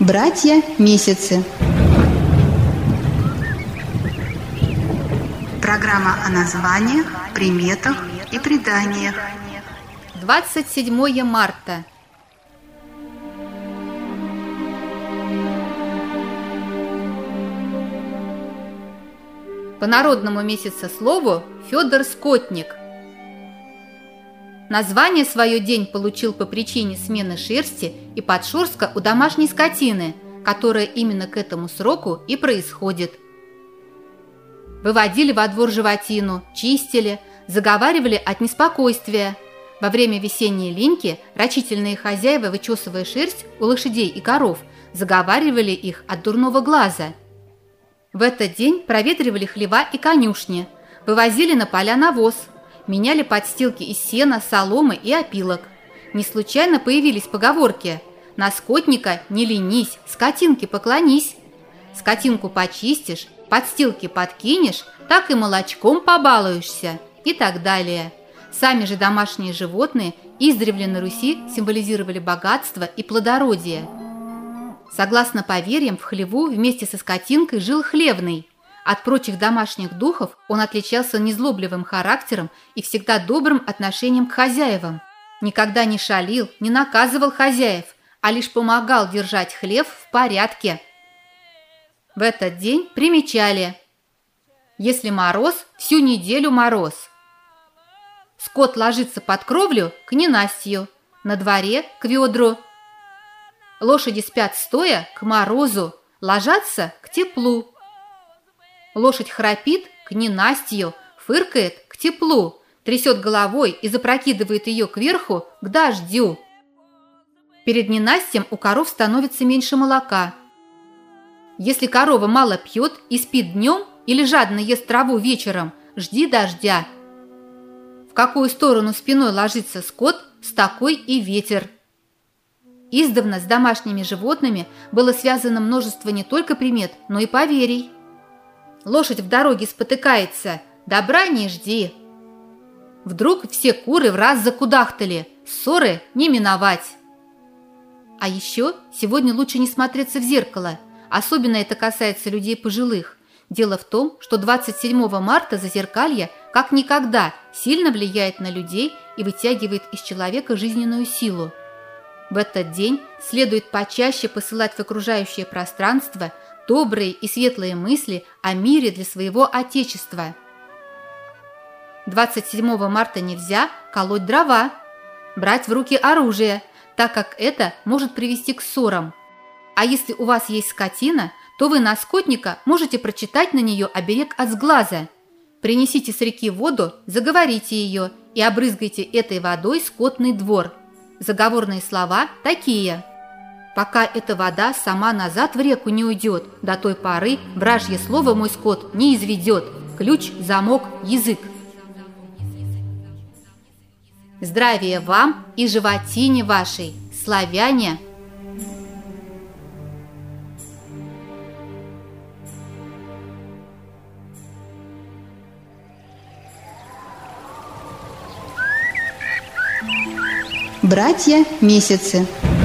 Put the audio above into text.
Братья-месяцы. Программа о названиях, приметах и преданиях. 27 марта. По народному месяцеслову Федор Скотник. Название свое день получил по причине смены шерсти и подшерстка у домашней скотины, которая именно к этому сроку и происходит. Выводили во двор животину, чистили, заговаривали от неспокойствия. Во время весенней линьки рачительные хозяева, вычесывая шерсть у лошадей и коров, заговаривали их от дурного глаза. В этот день проветривали хлева и конюшни, вывозили на поля навоз, меняли подстилки из сена, соломы и опилок. Не случайно появились поговорки: «На скотника не ленись, скотинке поклонись». Скотинку почистишь, подстилки подкинешь, так и молочком побалуешься и так далее. Сами же домашние животные издревле на Руси символизировали богатство и плодородие. Согласно поверьям, в хлеву вместе со скотинкой жил хлевный. От прочих домашних духов он отличался незлобливым характером и всегда добрым отношением к хозяевам. Никогда не шалил, не наказывал хозяев, а лишь помогал держать хлев в порядке. В этот день примечали: если мороз, всю неделю мороз. Скот ложится под кровлю к ненастью, на дворе к ведру. Лошади спят стоя к морозу, ложатся к теплу. Лошадь храпит к ненастью, фыркает к теплу, трясет головой и запрокидывает ее кверху к дождю. Перед ненастьем у коров становится меньше молока. Если корова мало пьет и спит днем или жадно ест траву вечером, жди дождя. В какую сторону спиной ложится скот, с такой и ветер. Издавна с домашними животными было связано множество не только примет, но и поверий. Лошадь в дороге спотыкается, добра не жди. Вдруг все куры в раз закудахтали, ссоры не миновать. А еще сегодня лучше не смотреться в зеркало, особенно это касается людей пожилых. Дело в том, что 27 марта зазеркалье как никогда сильно влияет на людей и вытягивает из человека жизненную силу. В этот день следует почаще посылать в окружающее пространство добрые и светлые мысли о мире для своего Отечества. 27 марта нельзя колоть дрова, брать в руки оружие, так как это может привести к ссорам. А если у вас есть скотина, то вы на скотника можете прочитать на нее оберег от сглаза. Принесите с реки воду, заговорите ее и обрызгайте этой водой скотный двор. Заговорные слова такие: «Пока эта вода сама назад в реку не уйдет, до той поры вражье слово мой скот не изведет. Ключ, замок, язык». Здравия вам и животине вашей, славяне! Братья-месяцы.